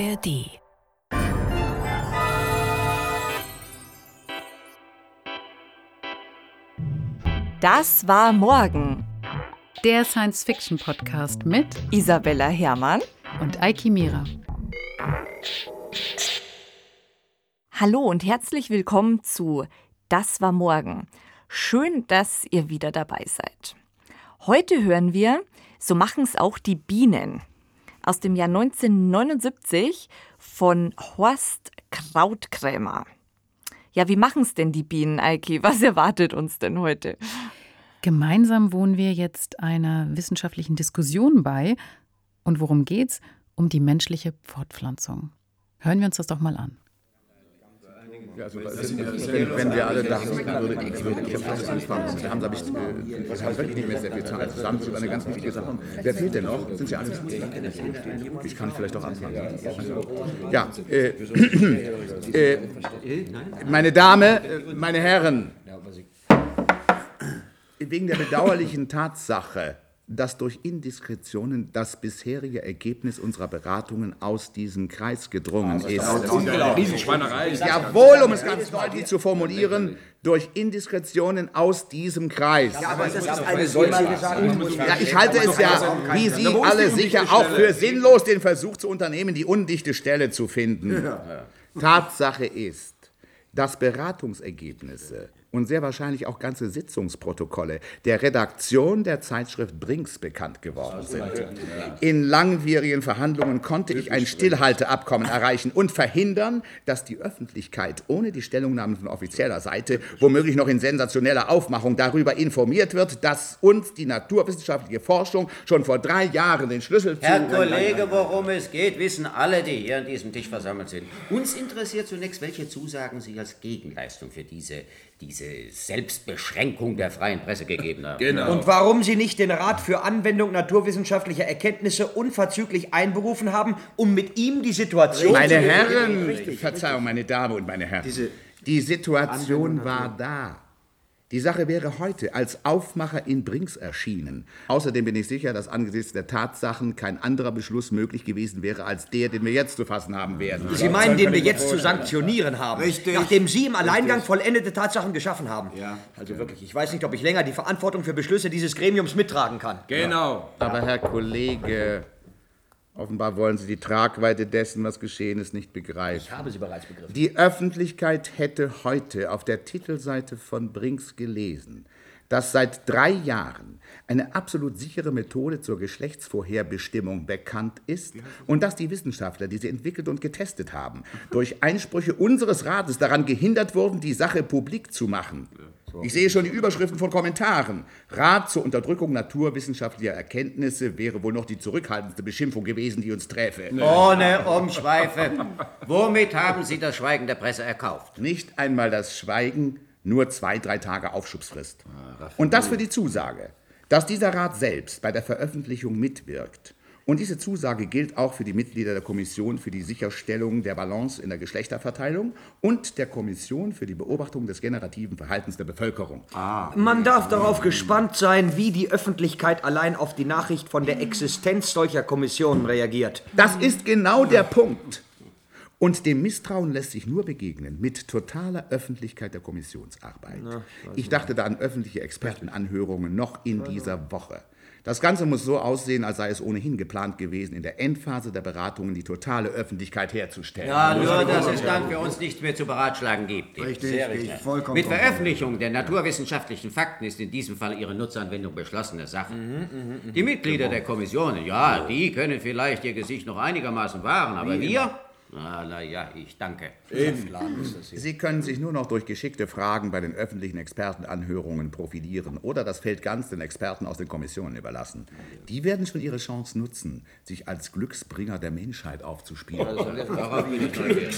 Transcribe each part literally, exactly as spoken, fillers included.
R D. Das war morgen. Der Science-Fiction-Podcast mit Isabella Herrmann und Eiki Mira. Hallo und herzlich willkommen zu Das war morgen. Schön, dass ihr wieder dabei seid. Heute hören wir So machen's auch die Bienen aus dem Jahr neunzehnhundertneunundsiebzig von Horst Krautkrämer. Ja, wie machen's denn die Bienen, Eiki? Was erwartet uns denn heute? Gemeinsam wohnen wir jetzt einer wissenschaftlichen Diskussion bei. Und worum geht's? Um die menschliche Fortpflanzung. Hören wir uns das doch mal an. Ja, also, wenn, wenn wir alle da sind, würde ich, würde ich vielleicht anfangen. Wir haben, glaube ich, äh, das haben wirklich nicht mehr sehr viel Zeit. Das haben Sie eine ganz wichtige Sache. Wer fehlt denn noch? Sind Sie alle? Ich kann vielleicht auch anfangen. Ja, äh, äh, meine Dame, meine Herren, wegen der bedauerlichen Tatsache, dass durch Indiskretionen das bisherige Ergebnis unserer Beratungen aus diesem Kreis gedrungen ist. Riesenschweinerei. Jawohl, um es ganz deutlich zu formulieren, durch Indiskretionen aus diesem Kreis. Ja, aber das ist eine solche Ja, ich halte es ja, wie Sie alle sicher, auch für sinnlos, den Versuch zu unternehmen, die undichte Stelle zu finden. Tatsache ist, dass Beratungsergebnisse und sehr wahrscheinlich auch ganze Sitzungsprotokolle der Redaktion der Zeitschrift Brinks bekannt geworden sind. In langwierigen Verhandlungen konnte ich ein Stillhalteabkommen erreichen und verhindern, dass die Öffentlichkeit ohne die Stellungnahmen von offizieller Seite, womöglich noch in sensationeller Aufmachung, darüber informiert wird, dass uns die naturwissenschaftliche Forschung schon vor drei Jahren den Schlüssel zu... Herr Kollege, worum es geht, wissen alle, die hier an diesem Tisch versammelt sind. Uns interessiert zunächst, welche Zusagen Sie als Gegenleistung für diese... diese Selbstbeschränkung der freien Presse gegeben haben. Genau. Und warum Sie nicht den Rat für Anwendung naturwissenschaftlicher Erkenntnisse unverzüglich einberufen haben, um mit ihm die Situation... Meine Herren, Verzeihung, meine Damen und meine Herren, die Situation war da. Die Sache wäre heute als Aufmacher in Brinks erschienen. Außerdem bin ich sicher, dass angesichts der Tatsachen kein anderer Beschluss möglich gewesen wäre als der, den wir jetzt zu fassen haben werden. Sie meinen, den wir jetzt zu sanktionieren haben? Richtig. Nachdem Sie im Alleingang vollendete Tatsachen geschaffen haben? Ja. Also wirklich, ich weiß nicht, ob ich länger die Verantwortung für Beschlüsse dieses Gremiums mittragen kann. Genau. Aber Herr Kollege, offenbar wollen Sie die Tragweite dessen, was geschehen ist, nicht begreifen. Ich habe sie bereits begriffen. Die Öffentlichkeit hätte heute auf der Titelseite von Brinks gelesen, dass seit drei Jahren eine absolut sichere Methode zur Geschlechtsvorherbestimmung bekannt ist und dass die Wissenschaftler, die sie entwickelt und getestet haben, durch Einsprüche unseres Rates daran gehindert wurden, die Sache publik zu machen. Ich sehe schon die Überschriften von Kommentaren. Rat zur Unterdrückung naturwissenschaftlicher Erkenntnisse wäre wohl noch die zurückhaltendste Beschimpfung gewesen, die uns träfe. Ohne Umschweife. Womit haben Sie das Schweigen der Presse erkauft? Nicht einmal das Schweigen, nur zwei, drei Tage Aufschubsfrist. Und das für die Zusage, dass dieser Rat selbst bei der Veröffentlichung mitwirkt. Und diese Zusage gilt auch für die Mitglieder der Kommission für die Sicherstellung der Balance in der Geschlechterverteilung und der Kommission für die Beobachtung des generativen Verhaltens der Bevölkerung. Man darf darauf gespannt sein, wie die Öffentlichkeit allein auf die Nachricht von der Existenz solcher Kommissionen reagiert. Das ist genau der Punkt. Und dem Misstrauen lässt sich nur begegnen mit totaler Öffentlichkeit der Kommissionsarbeit. Ich dachte da an öffentliche Expertenanhörungen noch in dieser Woche. Das Ganze muss so aussehen, als sei es ohnehin geplant gewesen, in der Endphase der Beratungen die totale Öffentlichkeit herzustellen. Ja, nur, dass es dann für uns nichts mehr zu beratschlagen gibt. Richtig, Sehr ich richtig. vollkommen Mit konform. Veröffentlichung der naturwissenschaftlichen Fakten ist in diesem Fall ihre Nutzanwendung beschlossene Sache. Die Mitglieder der Kommissionen, ja, die können vielleicht ihr Gesicht noch einigermaßen wahren, aber wir... Na, na ja, ich danke. Sie können sich nur noch durch geschickte Fragen bei den öffentlichen Expertenanhörungen profilieren oder das Feld ganz den Experten aus den Kommissionen überlassen. Die werden schon ihre Chance nutzen, sich als Glücksbringer der Menschheit aufzuspielen. Darauf bin ich neugierig.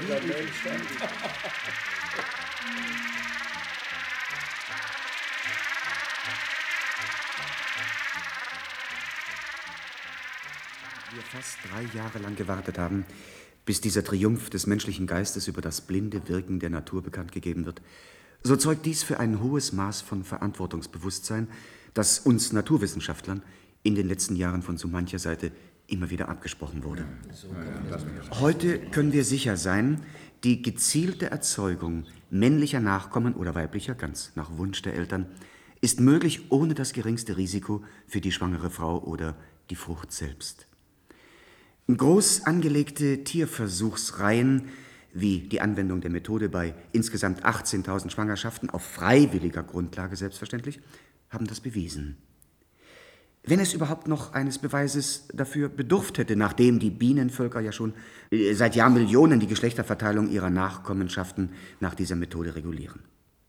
Wir fast drei Jahre lang gewartet haben, bis dieser Triumph des menschlichen Geistes über das blinde Wirken der Natur bekannt gegeben wird, so zeugt dies für ein hohes Maß von Verantwortungsbewusstsein, das uns Naturwissenschaftlern in den letzten Jahren von so mancher Seite immer wieder abgesprochen wurde. Heute können wir sicher sein, die gezielte Erzeugung männlicher Nachkommen oder weiblicher, ganz nach Wunsch der Eltern, ist möglich ohne das geringste Risiko für die schwangere Frau oder die Frucht selbst. Groß angelegte Tierversuchsreihen, wie die Anwendung der Methode bei insgesamt achtzehntausend Schwangerschaften, auf freiwilliger Grundlage selbstverständlich, haben das bewiesen. Wenn es überhaupt noch eines Beweises dafür bedurft hätte, nachdem die Bienenvölker ja schon seit Jahrmillionen die Geschlechterverteilung ihrer Nachkommenschaften nach dieser Methode regulieren.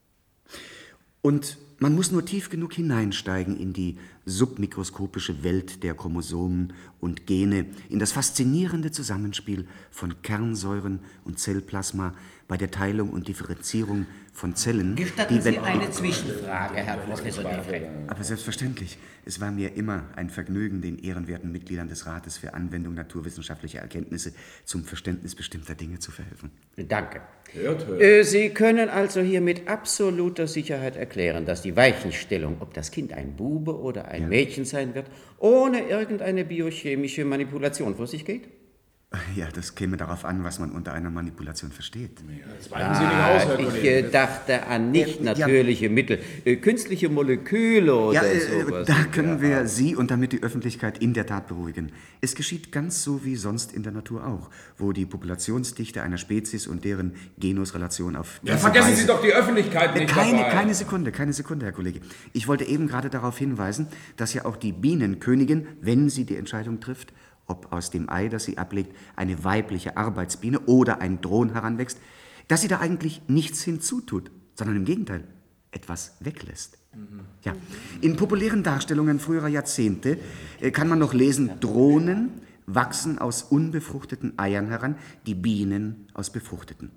Und man muss nur tief genug hineinsteigen in die submikroskopische Welt der Chromosomen und Gene, in das faszinierende Zusammenspiel von Kernsäuren und Zellplasma bei der Teilung und Differenzierung von Zellen. Gestatten die, wenn, Sie eine Zwischenfrage, Herr Professor Defre? Aber selbstverständlich. Es war mir immer ein Vergnügen, den ehrenwerten Mitgliedern des Rates für Anwendung naturwissenschaftlicher Erkenntnisse zum Verständnis bestimmter Dinge zu verhelfen. Danke. Hört, hört. Äh, Sie können also hier mit absoluter Sicherheit erklären, dass die Weichenstellung, ob das Kind ein Bube oder ein Ja. Mädchen sein wird, ohne irgendeine biochemische Manipulation vor sich geht? Ja, das käme darauf an, was man unter einer Manipulation versteht. Das weiten Sie nicht aus, Herr Ich Kollege. äh, dachte an nicht Ja. natürliche Mittel, äh, künstliche Moleküle oder Ja, äh, sowas. da können wir Sie und damit die Öffentlichkeit in der Tat beruhigen. Es geschieht ganz so wie sonst in der Natur auch, wo die Populationsdichte einer Spezies und deren Genusrelation auf Ja, diese vergessen Weise- Sie doch die Öffentlichkeit nicht Keine, dabei. keine Sekunde, keine Sekunde, Herr Kollege. Ich wollte eben gerade darauf hinweisen, dass ja auch die Bienenkönigin, wenn sie die Entscheidung trifft, ob aus dem Ei, das sie ablegt, eine weibliche Arbeitsbiene oder ein Drohn heranwächst, dass sie da eigentlich nichts hinzutut, sondern im Gegenteil etwas weglässt. Ja. In populären Darstellungen früherer Jahrzehnte äh, kann man noch lesen, Drohnen wachsen aus unbefruchteten Eiern heran, die Bienen aus befruchteten.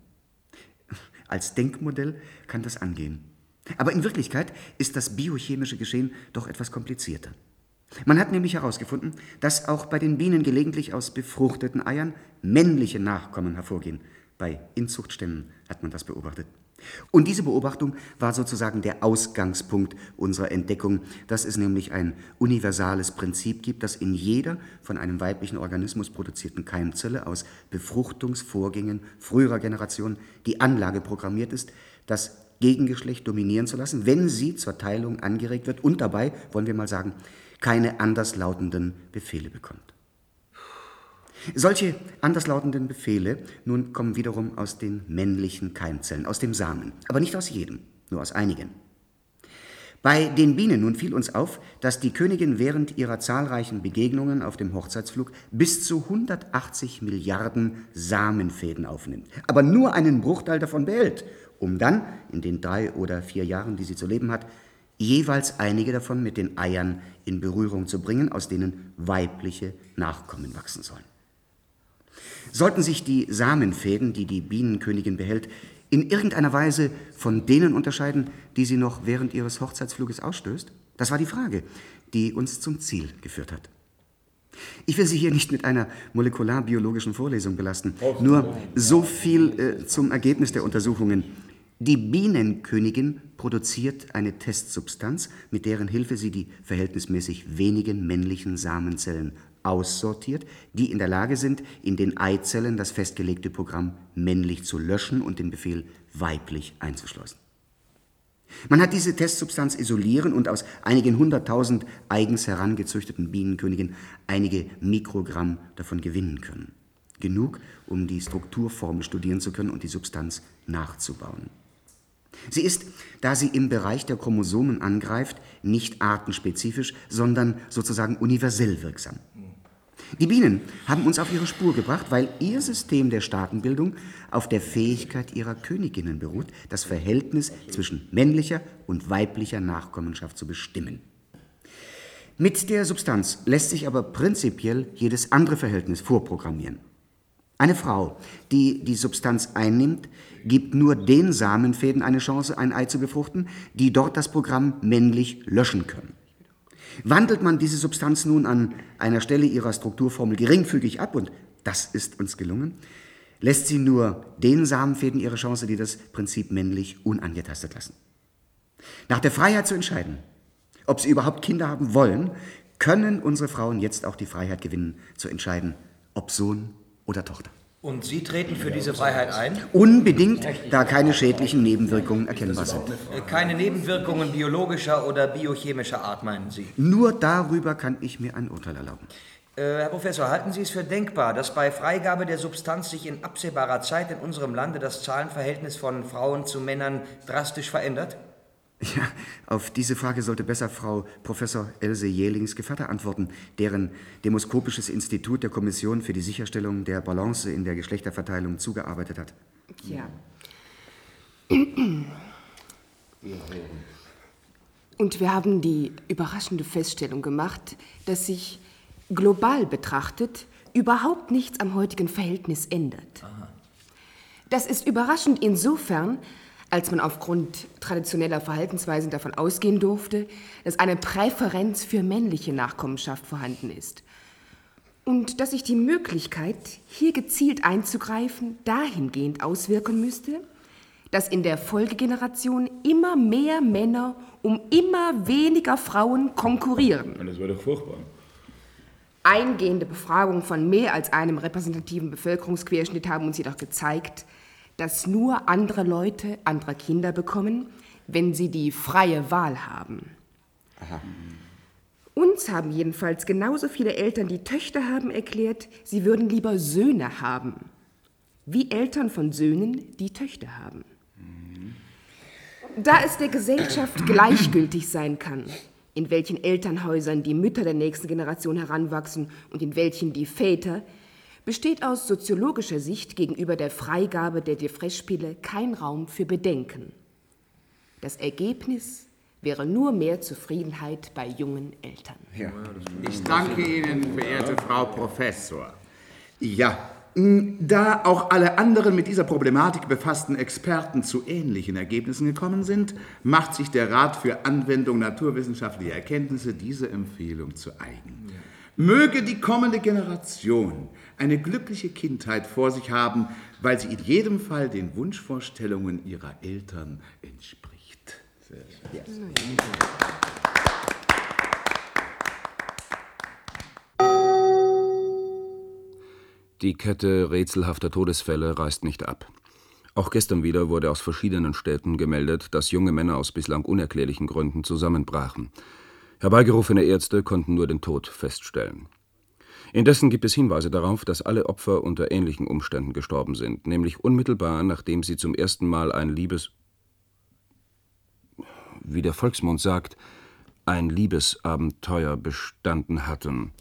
Als Denkmodell kann das angehen. Aber in Wirklichkeit ist das biochemische Geschehen doch etwas komplizierter. Man hat nämlich herausgefunden, dass auch bei den Bienen gelegentlich aus befruchteten Eiern männliche Nachkommen hervorgehen. Bei Inzuchtstämmen hat man das beobachtet. Und diese Beobachtung war sozusagen der Ausgangspunkt unserer Entdeckung, dass es nämlich ein universales Prinzip gibt, dass in jeder von einem weiblichen Organismus produzierten Keimzelle aus Befruchtungsvorgängen früherer Generationen die Anlage programmiert ist, das Gegengeschlecht dominieren zu lassen, wenn sie zur Teilung angeregt wird und dabei, wollen wir mal sagen, keine anderslautenden Befehle bekommt. Solche anderslautenden Befehle nun kommen wiederum aus den männlichen Keimzellen, aus dem Samen, aber nicht aus jedem, nur aus einigen. Bei den Bienen nun fiel uns auf, dass die Königin während ihrer zahlreichen Begegnungen auf dem Hochzeitsflug bis zu hundertachtzig Milliarden Samenfäden aufnimmt, aber nur einen Bruchteil davon behält, um dann in den drei oder vier Jahren, die sie zu leben hat, jeweils einige davon mit den Eiern in Berührung zu bringen, aus denen weibliche Nachkommen wachsen sollen. Sollten sich die Samenfäden, die die Bienenkönigin behält, in irgendeiner Weise von denen unterscheiden, die sie noch während ihres Hochzeitsfluges ausstößt? Das war die Frage, die uns zum Ziel geführt hat. Ich will Sie hier nicht mit einer molekularbiologischen Vorlesung belasten, nur so viel äh, zum Ergebnis der Untersuchungen. Die Bienenkönigin produziert eine Testsubstanz, mit deren Hilfe sie die verhältnismäßig wenigen männlichen Samenzellen aussortiert, die in der Lage sind, in den Eizellen das festgelegte Programm männlich zu löschen und den Befehl weiblich einzuschleusen. Man hat diese Testsubstanz isolieren und aus einigen hunderttausend eigens herangezüchteten Bienenköniginnen einige Mikrogramm davon gewinnen können. Genug, um die Strukturformel studieren zu können und die Substanz nachzubauen. Sie ist, da sie im Bereich der Chromosomen angreift, nicht artenspezifisch, sondern sozusagen universell wirksam. Die Bienen haben uns auf ihre Spur gebracht, weil ihr System der Staatenbildung auf der Fähigkeit ihrer Königinnen beruht, das Verhältnis zwischen männlicher und weiblicher Nachkommenschaft zu bestimmen. Mit der Substanz lässt sich aber prinzipiell jedes andere Verhältnis vorprogrammieren. Eine Frau, die die Substanz einnimmt, gibt nur den Samenfäden eine Chance, ein Ei zu befruchten, die dort das Programm männlich löschen können. Wandelt man diese Substanz nun an einer Stelle ihrer Strukturformel geringfügig ab, und das ist uns gelungen, lässt sie nur den Samenfäden ihre Chance, die das Prinzip männlich unangetastet lassen. Nach der Freiheit zu entscheiden, ob sie überhaupt Kinder haben wollen, können unsere Frauen jetzt auch die Freiheit gewinnen, zu entscheiden, ob Sohn oder Tochter. Und Sie treten für diese Freiheit ein? Unbedingt, da keine schädlichen Nebenwirkungen erkennbar sind. Keine Nebenwirkungen biologischer oder biochemischer Art, meinen Sie? Nur darüber kann ich mir ein Urteil erlauben. Äh, Herr Professor, halten Sie es für denkbar, dass bei Freigabe der Substanz sich in absehbarer Zeit in unserem Lande das Zahlenverhältnis von Frauen zu Männern drastisch verändert? Ja, auf diese Frage sollte besser Frau Professor Else Jählings-Gevatter antworten, deren Demoskopisches Institut der Kommission für die Sicherstellung der Balance in der Geschlechterverteilung zugearbeitet hat. Ja. Und wir haben die überraschende Feststellung gemacht, dass sich global betrachtet überhaupt nichts am heutigen Verhältnis ändert. Aha. Das ist überraschend insofern, als man aufgrund traditioneller Verhaltensweisen davon ausgehen durfte, dass eine Präferenz für männliche Nachkommenschaft vorhanden ist. Und dass sich die Möglichkeit, hier gezielt einzugreifen, dahingehend auswirken müsste, dass in der Folgegeneration immer mehr Männer um immer weniger Frauen konkurrieren. Das wäre doch furchtbar. Eingehende Befragungen von mehr als einem repräsentativen Bevölkerungsquerschnitt haben uns jedoch gezeigt, dass nur andere Leute andere Kinder bekommen, wenn sie die freie Wahl haben. Aha. Uns haben jedenfalls genauso viele Eltern, die Töchter haben, erklärt, sie würden lieber Söhne haben, wie Eltern von Söhnen, die Töchter haben. Mhm. Da es der Gesellschaft gleichgültig sein kann, in welchen Elternhäusern die Mütter der nächsten Generation heranwachsen und in welchen die Väter, besteht aus soziologischer Sicht gegenüber der Freigabe der Differenzspiele kein Raum für Bedenken. Das Ergebnis wäre nur mehr Zufriedenheit bei jungen Eltern. Ja. Ich danke Ihnen, verehrte Frau Professor. Ja, da auch alle anderen mit dieser Problematik befassten Experten zu ähnlichen Ergebnissen gekommen sind, macht sich der Rat für Anwendung naturwissenschaftlicher Erkenntnisse diese Empfehlung zu eigen. Ja. Möge die kommende Generation eine glückliche Kindheit vor sich haben, weil sie in jedem Fall den Wunschvorstellungen ihrer Eltern entspricht. Sehr schön. Die Kette rätselhafter Todesfälle reißt nicht ab. Auch gestern wieder wurde aus verschiedenen Städten gemeldet, dass junge Männer aus bislang unerklärlichen Gründen zusammenbrachen. Herbeigerufene Ärzte konnten nur den Tod feststellen. Indessen gibt es Hinweise darauf, dass alle Opfer unter ähnlichen Umständen gestorben sind, nämlich unmittelbar, nachdem sie zum ersten Mal ein Liebes... wie der Volksmund sagt, ein Liebesabenteuer bestanden hatten.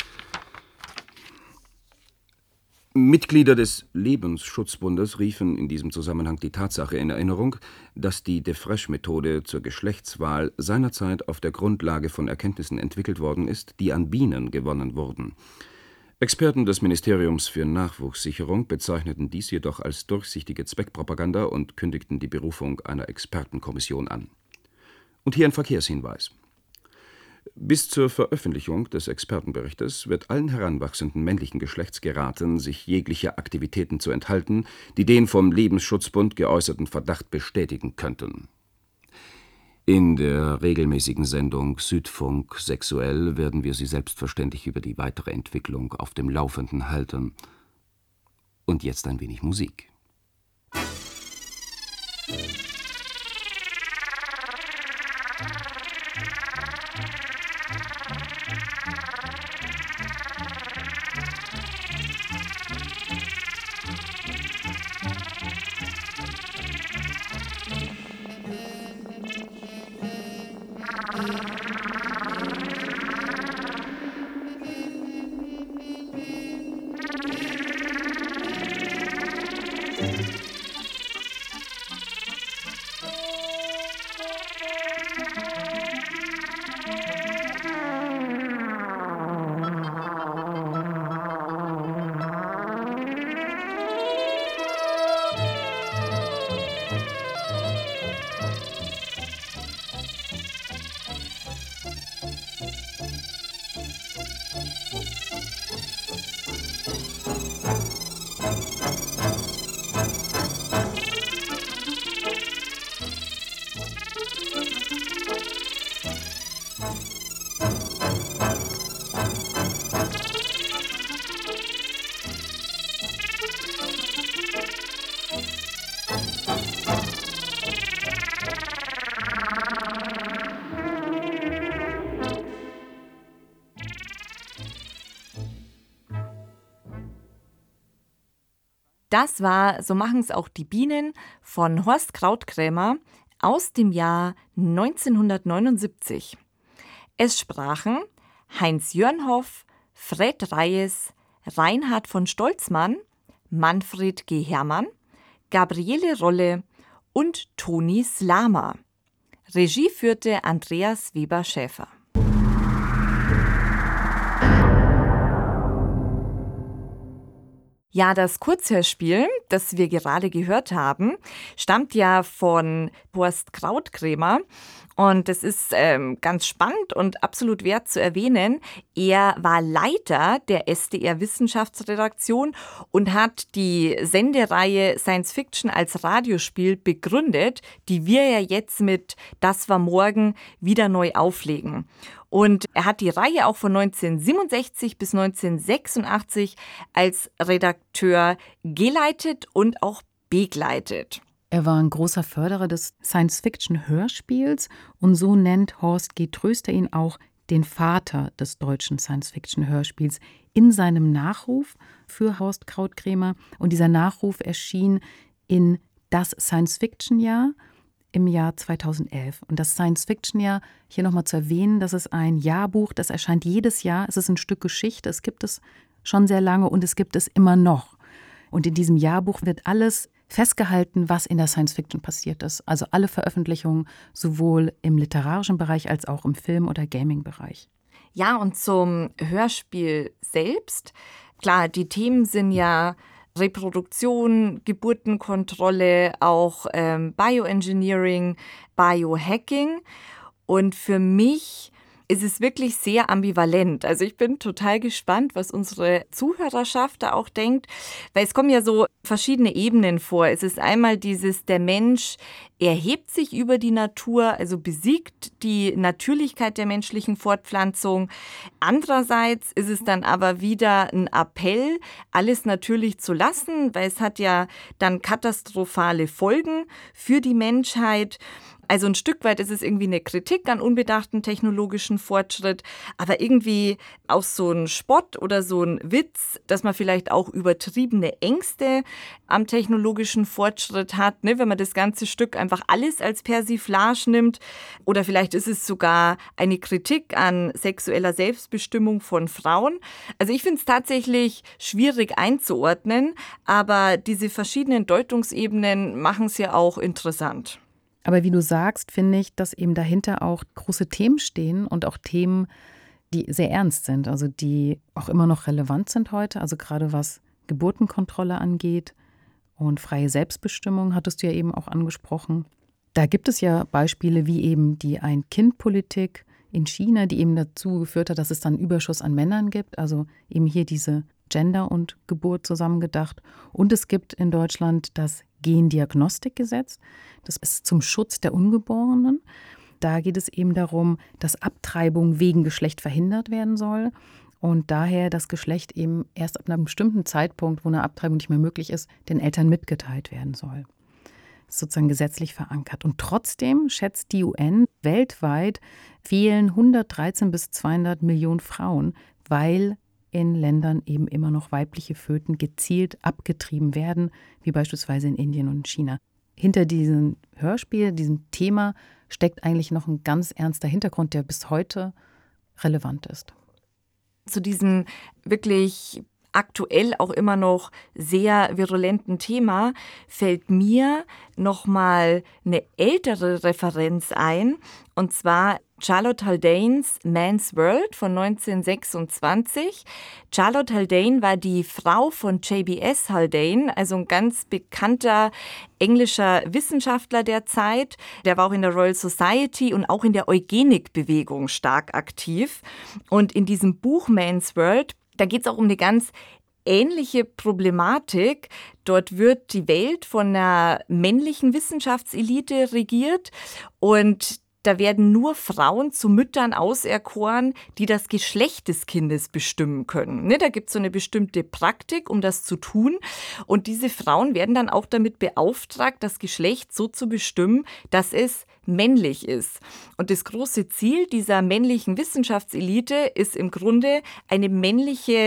Mitglieder des Lebensschutzbundes riefen in diesem Zusammenhang die Tatsache in Erinnerung, dass die Defresh-Methode zur Geschlechtswahl seinerzeit auf der Grundlage von Erkenntnissen entwickelt worden ist, die an Bienen gewonnen wurden. Experten des Ministeriums für Nachwuchssicherung bezeichneten dies jedoch als durchsichtige Zweckpropaganda und kündigten die Berufung einer Expertenkommission an. Und hier ein Verkehrshinweis. Bis zur Veröffentlichung des Expertenberichtes wird allen heranwachsenden männlichen Geschlechts geraten, sich jeglicher Aktivitäten zu enthalten, die den vom Lebensschutzbund geäußerten Verdacht bestätigen könnten. In der regelmäßigen Sendung Südfunk Sexuell werden wir Sie selbstverständlich über die weitere Entwicklung auf dem Laufenden halten. Und jetzt ein wenig Musik. Das war So machen's auch die Bienen von Horst Krautkrämer aus dem Jahr neunzehnhundertneunundsiebzig. Es sprachen Heinz Jörnhoff, Fred Reyes, Reinhard von Stolzmann, Manfred G. Herrmann, Gabriele Rolle und Toni Slama. Regie führte Andreas Weber-Schäfer. Ja, das Kurzhörspiel, das wir gerade gehört haben, stammt ja von Horst Krautkrämer. Und das ist ähm, ganz spannend und absolut wert zu erwähnen. Er war Leiter der S D R-Wissenschaftsredaktion und hat die Sendereihe Science Fiction als Radiospiel begründet, die wir ja jetzt mit Das war morgen wieder neu auflegen. Und er hat die Reihe auch von neunzehnhundertsiebenundsechzig bis neunzehnhundertsechsundachtzig als Redakteur geleitet und auch begleitet. Er war ein großer Förderer des Science-Fiction-Hörspiels und so nennt Horst G. Tröster ihn auch den Vater des deutschen Science-Fiction-Hörspiels in seinem Nachruf für Horst Krautkrämer. Und dieser Nachruf erschien in Das Science-Fiction-Jahr im Jahr zweitausendelf. Und das Science-Fiction-Jahr, hier nochmal zu erwähnen, das ist ein Jahrbuch, das erscheint jedes Jahr. Es ist ein Stück Geschichte, es gibt es schon sehr lange und es gibt es immer noch. Und in diesem Jahrbuch wird alles festgehalten, was in der Science-Fiction passiert ist. Also alle Veröffentlichungen, sowohl im literarischen Bereich als auch im Film- oder Gaming-Bereich. Ja, und zum Hörspiel selbst. Klar, die Themen sind ja Reproduktion, Geburtenkontrolle, auch ähm, Bioengineering, Biohacking. Und für mich ist es wirklich sehr ambivalent. Also ich bin total gespannt, was unsere Zuhörerschaft da auch denkt, weil es kommen ja so verschiedene Ebenen vor. Es ist einmal dieses, der Mensch erhebt sich über die Natur, also besiegt die Natürlichkeit der menschlichen Fortpflanzung. Andererseits ist es dann aber wieder ein Appell, alles natürlich zu lassen, weil es hat ja dann katastrophale Folgen für die Menschheit. Also ein Stück weit ist es irgendwie eine Kritik an unbedachten technologischen Fortschritt, aber irgendwie auch so ein Spott oder so ein Witz, dass man vielleicht auch übertriebene Ängste am technologischen Fortschritt hat, ne, wenn man das ganze Stück einfach alles als Persiflage nimmt. Oder vielleicht ist es sogar eine Kritik an sexueller Selbstbestimmung von Frauen. Also ich finde es tatsächlich schwierig einzuordnen, aber diese verschiedenen Deutungsebenen machen es ja auch interessant. Aber wie du sagst, finde ich, dass eben dahinter auch große Themen stehen und auch Themen, die sehr ernst sind, also die auch immer noch relevant sind heute, also gerade was Geburtenkontrolle angeht und freie Selbstbestimmung, hattest du ja eben auch angesprochen. Da gibt es ja Beispiele wie eben die Ein-Kind-Politik in China, die eben dazu geführt hat, dass es dann einen Überschuss an Männern gibt, also eben hier diese Gender und Geburt zusammengedacht. Und es gibt in Deutschland das Gendiagnostikgesetz. Das ist zum Schutz der Ungeborenen. Da geht es eben darum, dass Abtreibung wegen Geschlecht verhindert werden soll und daher das Geschlecht eben erst ab einem bestimmten Zeitpunkt, wo eine Abtreibung nicht mehr möglich ist, den Eltern mitgeteilt werden soll. Das ist sozusagen gesetzlich verankert. Und trotzdem schätzt die U N, weltweit fehlen hundertdreizehn bis zweihundert Millionen Frauen, weil in Ländern eben immer noch weibliche Föten gezielt abgetrieben werden, wie beispielsweise in Indien und China. Hinter diesem Hörspiel, diesem Thema, steckt eigentlich noch ein ganz ernster Hintergrund, der bis heute relevant ist. Zu diesem wirklich aktuell auch immer noch sehr virulenten Thema fällt mir nochmal eine ältere Referenz ein, und zwar Charlotte Haldanes Man's World von neunzehnhundertsechsundzwanzig. Charlotte Haldane war die Frau von J B S Haldane, also ein ganz bekannter englischer Wissenschaftler der Zeit. Der war auch in der Royal Society und auch in der Eugenikbewegung stark aktiv. Und in diesem Buch Man's World, da geht es auch um eine ganz ähnliche Problematik. Dort wird die Welt von einer männlichen Wissenschaftselite regiert und da werden nur Frauen zu Müttern auserkoren, die das Geschlecht des Kindes bestimmen können. Ne, da gibt es so eine bestimmte Praktik, um das zu tun. Und diese Frauen werden dann auch damit beauftragt, das Geschlecht so zu bestimmen, dass es männlich ist. Und das große Ziel dieser männlichen Wissenschaftselite ist im Grunde eine männliche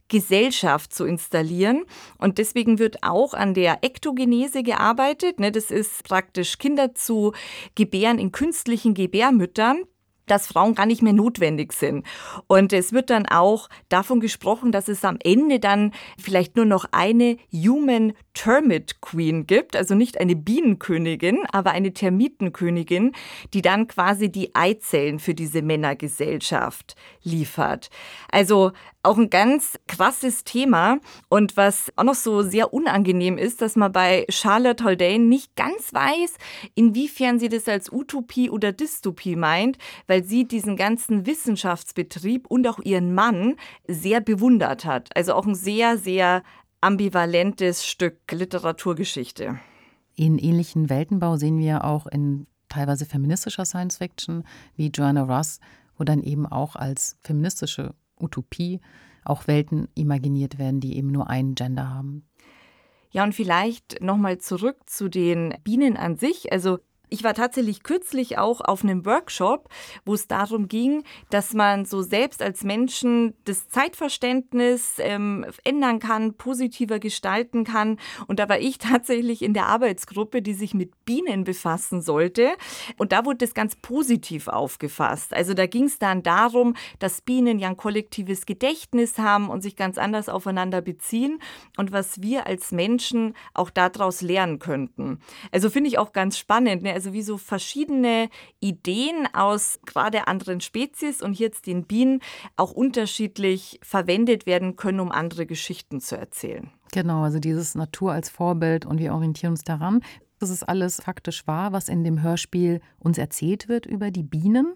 Gesellschaft zu installieren. Und deswegen wird auch an der Ektogenese gearbeitet. Das ist praktisch Kinder zu gebären in künstlichen Gebärmüttern, dass Frauen gar nicht mehr notwendig sind. Und es wird dann auch davon gesprochen, dass es am Ende dann vielleicht nur noch eine Human Termite Queen gibt, also nicht eine Bienenkönigin, aber eine Termitenkönigin, die dann quasi die Eizellen für diese Männergesellschaft liefert. Also auch ein ganz krasses Thema. Und was auch noch so sehr unangenehm ist, dass man bei Charlotte Haldane nicht ganz weiß, inwiefern sie das als Utopie oder Dystopie meint, weil sie diesen ganzen Wissenschaftsbetrieb und auch ihren Mann sehr bewundert hat. Also auch ein sehr, sehr ambivalentes Stück Literaturgeschichte. In ähnlichen Weltenbau sehen wir auch in teilweise feministischer Science-Fiction wie Joanna Russ, wo dann eben auch als feministische Utopie auch Welten imaginiert werden, die eben nur ein Gender haben. Ja, und vielleicht nochmal zurück zu den Bienen an sich. Also ich war tatsächlich kürzlich auch auf einem Workshop, wo es darum ging, dass man so selbst als Menschen das Zeitverständnis ähm, ändern kann, positiver gestalten kann. Und da war ich tatsächlich in der Arbeitsgruppe, die sich mit Bienen befassen sollte. Und da wurde das ganz positiv aufgefasst. Also da ging es dann darum, dass Bienen ja ein kollektives Gedächtnis haben und sich ganz anders aufeinander beziehen und was wir als Menschen auch daraus lernen könnten. Also finde ich auch ganz spannend, ne? Also wie so verschiedene Ideen aus gerade anderen Spezies und jetzt den Bienen auch unterschiedlich verwendet werden können, um andere Geschichten zu erzählen. Genau, also dieses Natur als Vorbild und wir orientieren uns daran. Das ist alles faktisch wahr, was in dem Hörspiel uns erzählt wird über die Bienen.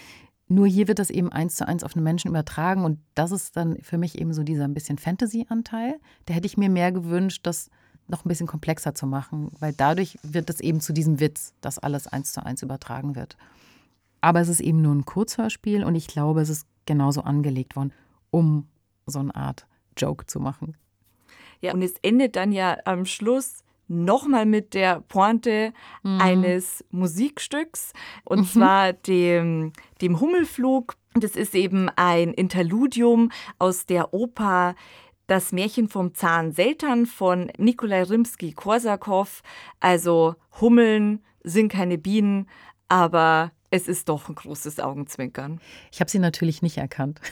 Nur hier wird das eben eins zu eins auf den Menschen übertragen und das ist dann für mich eben so dieser ein bisschen Fantasy-Anteil. Da hätte ich mir mehr gewünscht, dass noch ein bisschen komplexer zu machen, weil dadurch wird es eben zu diesem Witz, dass alles eins zu eins übertragen wird. Aber es ist eben nur ein Kurzhörspiel und ich glaube, es ist genauso angelegt worden, um so eine Art Joke zu machen. Ja, und es endet dann ja am Schluss nochmal mit der Pointe mhm. eines Musikstücks und mhm. zwar dem, dem Hummelflug. Das ist eben ein Interludium aus der Oper Das Märchen vom Zahn Seltern von Nikolai Rimski-Korsakow. Also Hummeln sind keine Bienen, aber es ist doch ein großes Augenzwinkern. Ich habe sie natürlich nicht erkannt.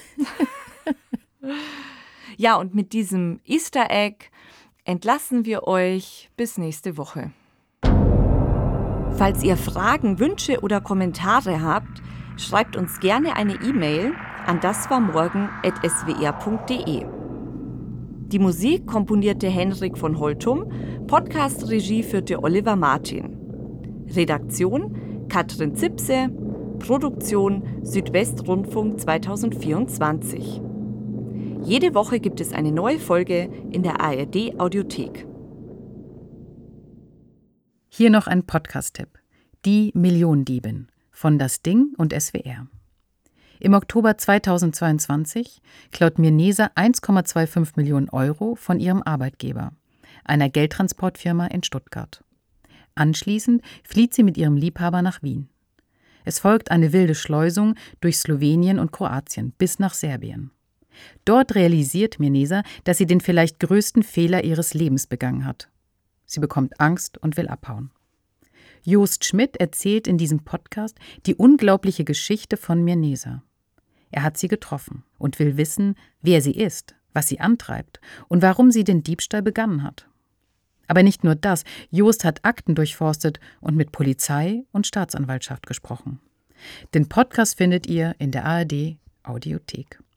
Ja, und mit diesem Easter Egg entlassen wir euch bis nächste Woche. Falls ihr Fragen, Wünsche oder Kommentare habt, schreibt uns gerne eine E-Mail an daswarmorgen at s w r punkt d e. Die Musik komponierte Henrik von Holtum, Podcast-Regie führte Oliver Martin. Redaktion Katrin Zipse, Produktion Südwestrundfunk zweitausendvierundzwanzig. Jede Woche gibt es eine neue Folge in der A R D-Audiothek. Hier noch ein Podcast-Tipp. Die Millionendiebin von Das Ding und S W R. Im Oktober zweitausendzweiundzwanzig klaut Mirnesa eins Komma fünfundzwanzig Millionen Euro von ihrem Arbeitgeber, einer Geldtransportfirma in Stuttgart. Anschließend flieht sie mit ihrem Liebhaber nach Wien. Es folgt eine wilde Schleusung durch Slowenien und Kroatien bis nach Serbien. Dort realisiert Mirnesa, dass sie den vielleicht größten Fehler ihres Lebens begangen hat. Sie bekommt Angst und will abhauen. Jost Schmidt erzählt in diesem Podcast die unglaubliche Geschichte von Mirnesa. Er hat sie getroffen und will wissen, wer sie ist, was sie antreibt und warum sie den Diebstahl begangen hat. Aber nicht nur das, Jost hat Akten durchforstet und mit Polizei und Staatsanwaltschaft gesprochen. Den Podcast findet ihr in der A R D-Audiothek.